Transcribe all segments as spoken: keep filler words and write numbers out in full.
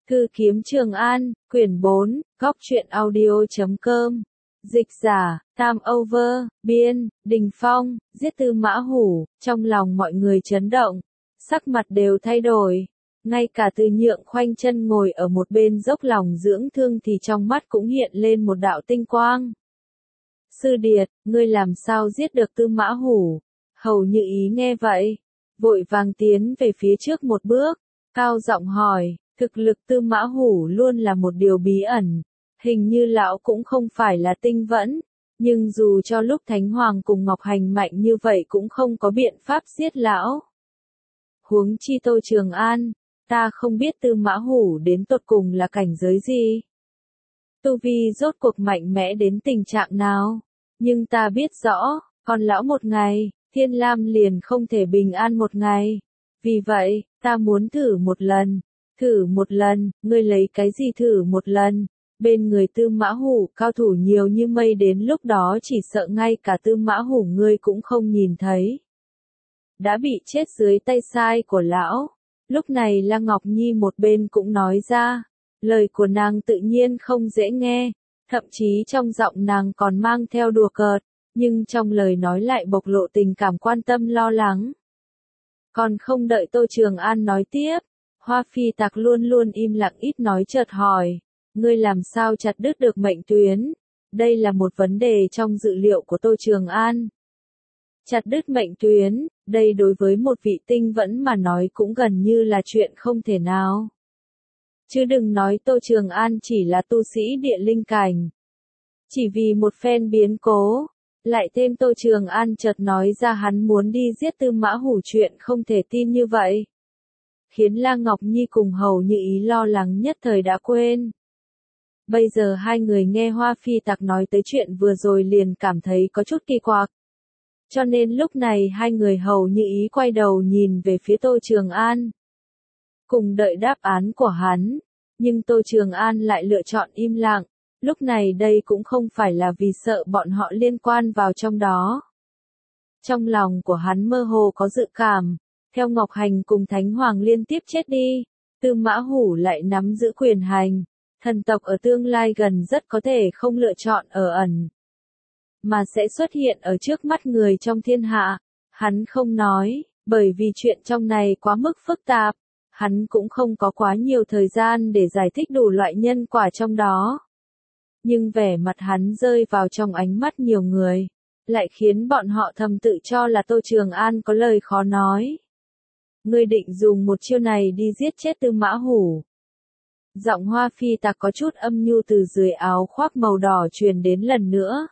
Thư kiếm Trường An, quyển bốn, góc truyện audio.com. Dịch giả, Tam Over, biên, Đình Phong, giết Tư Mã Hủ, trong lòng mọi người chấn động, sắc mặt đều thay đổi. Ngay cả Từ Nhượng khoanh chân ngồi ở một bên dốc lòng dưỡng thương thì trong mắt cũng hiện lên một đạo tinh quang. Sư Điệt, ngươi làm sao giết được Tư Mã Hủ? Hầu Như Ý nghe vậy, vội vàng tiến về phía trước một bước, cao giọng hỏi. Thực lực Tư Mã Hủ luôn là một điều bí ẩn, hình như lão cũng không phải là tinh vẫn, nhưng dù cho lúc Thánh Hoàng cùng Ngọc Hành mạnh như vậy cũng không có biện pháp giết lão. Huống chi Tô Trường An, ta không biết Tư Mã Hủ đến tột cùng là cảnh giới gì. Tu vi rốt cuộc mạnh mẽ đến tình trạng nào, nhưng ta biết rõ, còn lão một ngày, Thiên Lam liền không thể bình an một ngày. Vì vậy, ta muốn thử một lần. Thử một lần, ngươi lấy cái gì thử một lần? Bên người Tư Mã Hủ cao thủ nhiều như mây, đến lúc đó chỉ sợ ngay cả Tư Mã Hủ ngươi cũng không nhìn thấy. Đã bị chết dưới tay sai của lão. Lúc này La Ngọc Nhi một bên cũng nói ra, lời của nàng tự nhiên không dễ nghe, thậm chí trong giọng nàng còn mang theo đùa cợt, nhưng trong lời nói lại bộc lộ tình cảm quan tâm lo lắng. Còn không đợi Tô Trường An nói tiếp, Hoa Phi Tặc luôn luôn im lặng ít nói chợt hỏi, ngươi làm sao chặt đứt được mệnh tuyến? Đây là một vấn đề trong dự liệu của Tô Trường An. Chặt đứt mệnh tuyến, đây đối với một vị tinh vẫn mà nói cũng gần như là chuyện không thể nào. Chứ đừng nói Tô Trường An chỉ là tu sĩ địa linh cảnh. Chỉ vì một phen biến cố, lại thêm Tô Trường An chợt nói ra hắn muốn đi giết Tư Mã Hủ, chuyện không thể tin như vậy. Khiến La Ngọc Nhi cùng Hầu Như Ý lo lắng nhất thời đã quên. Bây giờ hai người nghe Hoa Phi Tặc nói tới chuyện vừa rồi liền cảm thấy có chút kỳ quặc. Cho nên lúc này hai người Hầu Như Ý quay đầu nhìn về phía Tô Trường An. Cùng đợi đáp án của hắn, nhưng Tô Trường An lại lựa chọn im lặng. Lúc này đây cũng không phải là vì sợ bọn họ liên quan vào trong đó. Trong lòng của hắn mơ hồ có dự cảm. Theo Ngọc Hành cùng Thánh Hoàng liên tiếp chết đi, Tư Mã Hủ lại nắm giữ quyền hành, thần tộc ở tương lai gần rất có thể không lựa chọn ở ẩn, mà sẽ xuất hiện ở trước mắt người trong thiên hạ. Hắn không nói, bởi vì chuyện trong này quá mức phức tạp, hắn cũng không có quá nhiều thời gian để giải thích đủ loại nhân quả trong đó. Nhưng vẻ mặt hắn rơi vào trong ánh mắt nhiều người, lại khiến bọn họ thầm tự cho là Tô Trường An có lời khó nói. Ngươi định dùng một chiêu này đi giết chết Tư Mã Hủ. Giọng Hoa Phi Tặc có chút âm nhu từ dưới áo khoác màu đỏ truyền đến lần nữa.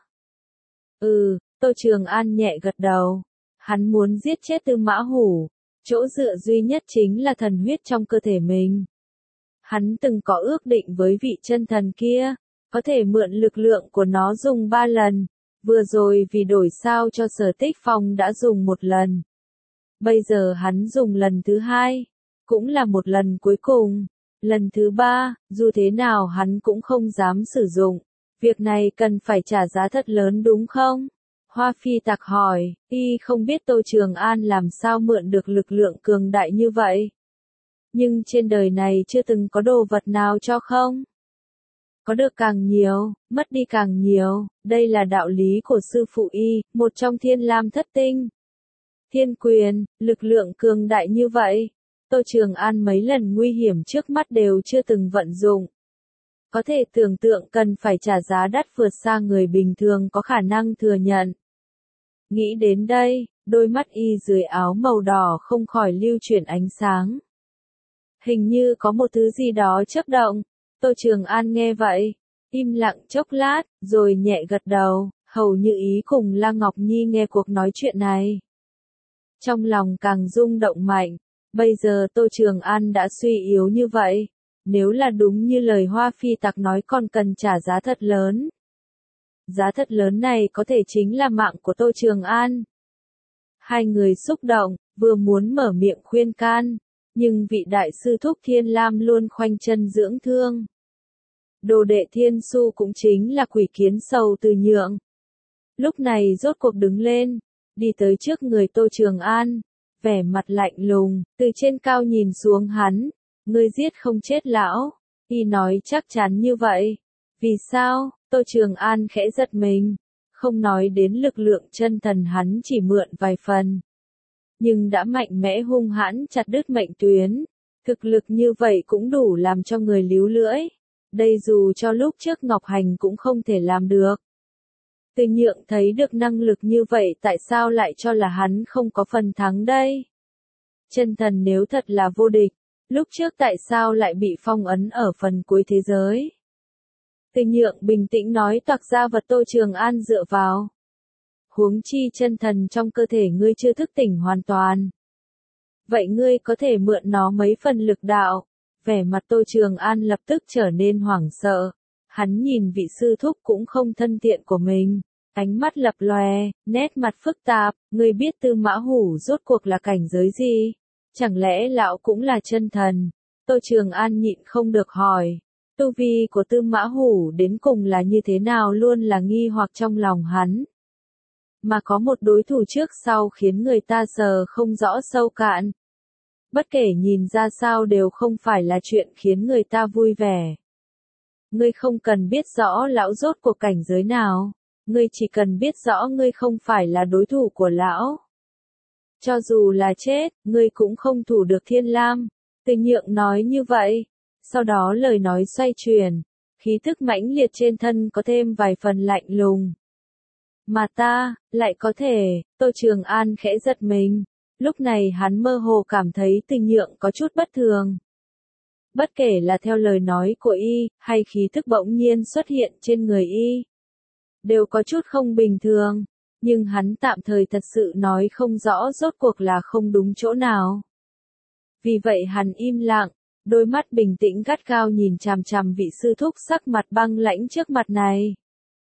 Ừ, Tô Trường An nhẹ gật đầu. Hắn muốn giết chết Tư Mã Hủ. Chỗ dựa duy nhất chính là thần huyết trong cơ thể mình. Hắn từng có ước định với vị chân thần kia, có thể mượn lực lượng của nó dùng ba lần. Vừa rồi vì đổi sao cho Sở Tích Phong đã dùng một lần. Bây giờ hắn dùng lần thứ hai, cũng là một lần cuối cùng. Lần thứ ba, dù thế nào hắn cũng không dám sử dụng. Việc này cần phải trả giá thật lớn đúng không? Hoa Phi Tặc hỏi, y không biết Tô Trường An làm sao mượn được lực lượng cường đại như vậy. Nhưng trên đời này chưa từng có đồ vật nào cho không? Có được càng nhiều, mất đi càng nhiều, đây là đạo lý của sư phụ y, một trong Thiên Lam thất tinh. Thiên quyền, lực lượng cường đại như vậy, Tô Trường An mấy lần nguy hiểm trước mắt đều chưa từng vận dụng. Có thể tưởng tượng cần phải trả giá đắt vượt xa người bình thường có khả năng thừa nhận. Nghĩ đến đây, đôi mắt y dưới áo màu đỏ không khỏi lưu chuyển ánh sáng. Hình như có một thứ gì đó chớp động. Tô Trường An nghe vậy, im lặng chốc lát, rồi nhẹ gật đầu. Hầu Như Ý cùng La Ngọc Nhi nghe cuộc nói chuyện này, trong lòng càng rung động mạnh. Bây giờ Tô Trường An đã suy yếu như vậy, nếu là đúng như lời Hoa Phi Tặc nói còn cần trả giá thật lớn. Giá thật lớn này có thể chính là mạng của Tô Trường An. Hai người xúc động, vừa muốn mở miệng khuyên can, nhưng vị đại sư thúc Thiên Lam luôn khoanh chân dưỡng thương. Đồ đệ Thiên Su cũng chính là quỷ kiến sầu Từ Nhượng. Lúc này rốt cuộc đứng lên, đi tới trước người Tô Trường An, vẻ mặt lạnh lùng, từ trên cao nhìn xuống hắn, ngươi giết không chết lão, Y nói chắc chắn như vậy. Vì sao? Tô Trường An khẽ giật mình. Không nói đến lực lượng chân thần hắn chỉ mượn vài phần. Nhưng đã mạnh mẽ hung hãn chặt đứt mệnh tuyến. Thực lực như vậy cũng đủ làm cho người líu lưỡi. Đây dù cho lúc trước Ngọc Hành cũng không thể làm được. Từ Nhượng thấy được năng lực như vậy tại sao lại cho là hắn không có phần thắng đây? Chân thần nếu thật là vô địch, lúc trước tại sao lại bị phong ấn ở phần cuối thế giới? Từ Nhượng bình tĩnh nói toạc ra vật Tô Trường An dựa vào. Huống chi chân thần trong cơ thể ngươi chưa thức tỉnh hoàn toàn. Vậy ngươi có thể mượn nó mấy phần lực đạo. Vẻ mặt Tô Trường An lập tức trở nên hoảng sợ. Hắn nhìn vị sư thúc cũng không thân thiện của mình. Ánh mắt lập lòe, nét mặt phức tạp. Ngươi biết Tư Mã Hủ rốt cuộc là cảnh giới gì? Chẳng lẽ lão cũng là chân thần? Tô Trường An nhịn không được hỏi. Tu vi của Tư Mã Hủ đến cùng là như thế nào luôn là nghi hoặc trong lòng hắn. Mà có một đối thủ trước sau khiến người ta sờ không rõ sâu cạn. Bất kể nhìn ra sao đều không phải là chuyện khiến người ta vui vẻ. Ngươi không cần biết rõ lão rốt cuộc cảnh giới nào. Ngươi chỉ cần biết rõ ngươi không phải là đối thủ của lão. Cho dù là chết, ngươi cũng không thủ được Thiên Lam. Từ Nhượng nói như vậy. Sau đó lời nói xoay chuyển. Khí thức mãnh liệt trên thân có thêm vài phần lạnh lùng. Mà ta, lại có thể, Tô Trường An khẽ giật mình. Lúc này hắn mơ hồ cảm thấy Từ Nhượng có chút bất thường. Bất kể là theo lời nói của y, hay khí thức bỗng nhiên xuất hiện trên người y. Đều có chút không bình thường. Nhưng hắn tạm thời thật sự nói không rõ rốt cuộc là không đúng chỗ nào. Vì vậy hắn im lặng, đôi mắt bình tĩnh gắt gao nhìn chằm chằm vị sư thúc sắc mặt băng lãnh trước mặt này.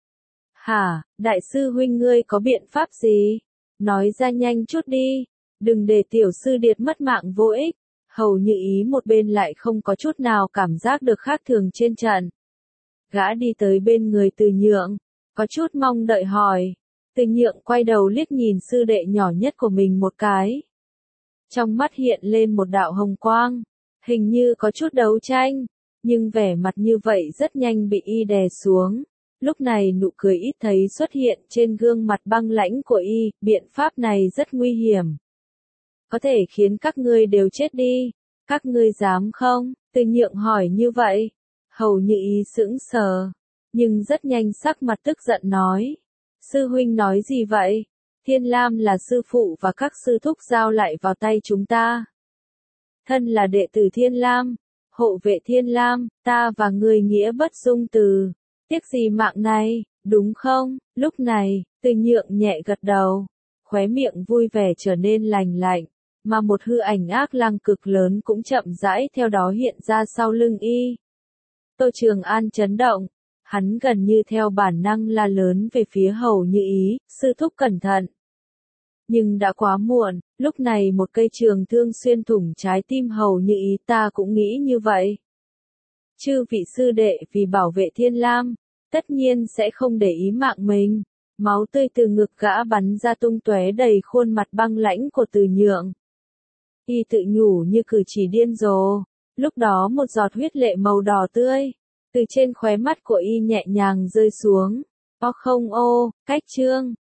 Hả, đại sư huynh ngươi có biện pháp gì? Nói ra nhanh chút đi, đừng để tiểu sư điệt mất mạng vô ích. Hầu Như Ý một bên lại không có chút nào cảm giác được khác thường trên trận. Gã đi tới bên người Từ Nhượng, có chút mong đợi hỏi. Từ Nhượng quay đầu liếc nhìn sư đệ nhỏ nhất của mình một cái. Trong mắt hiện lên một đạo hồng quang, hình như có chút đấu tranh, nhưng vẻ mặt như vậy rất nhanh bị y đè xuống. Lúc này nụ cười ít thấy xuất hiện trên gương mặt băng lãnh của y, biện pháp này rất nguy hiểm. Có thể khiến các ngươi đều chết đi, các ngươi dám không? Từ Nhượng hỏi như vậy. Hầu Như Ý sững sờ, nhưng rất nhanh sắc mặt tức giận nói. Sư huynh nói gì vậy? Thiên Lam là sư phụ và các sư thúc giao lại vào tay chúng ta. Thân là đệ tử Thiên Lam, hộ vệ Thiên Lam, ta và người nghĩa bất dung từ. Tiếc gì mạng này, đúng không? Lúc này, Từ Nhượng nhẹ gật đầu, khóe miệng vui vẻ trở nên lành lạnh, mà một hư ảnh ác lang cực lớn cũng chậm rãi theo đó hiện ra sau lưng y. Tô Trường An chấn động, hắn gần như theo bản năng la lớn về phía Hầu Như Ý, sư thúc cẩn thận. Nhưng đã quá muộn, lúc này một cây trường thương xuyên thủng trái tim Hầu Như Ý, ta cũng nghĩ như vậy. Chư vị sư đệ vì bảo vệ Thiên Lam, tất nhiên sẽ không để ý mạng mình. Máu tươi từ ngực gã bắn ra tung tóe đầy khuôn mặt băng lãnh của Từ Nhượng. Y tự nhủ như cử chỉ điên rồ. Lúc đó một giọt huyết lệ màu đỏ tươi từ trên khóe mắt của y nhẹ nhàng rơi xuống. O không ô, cách chương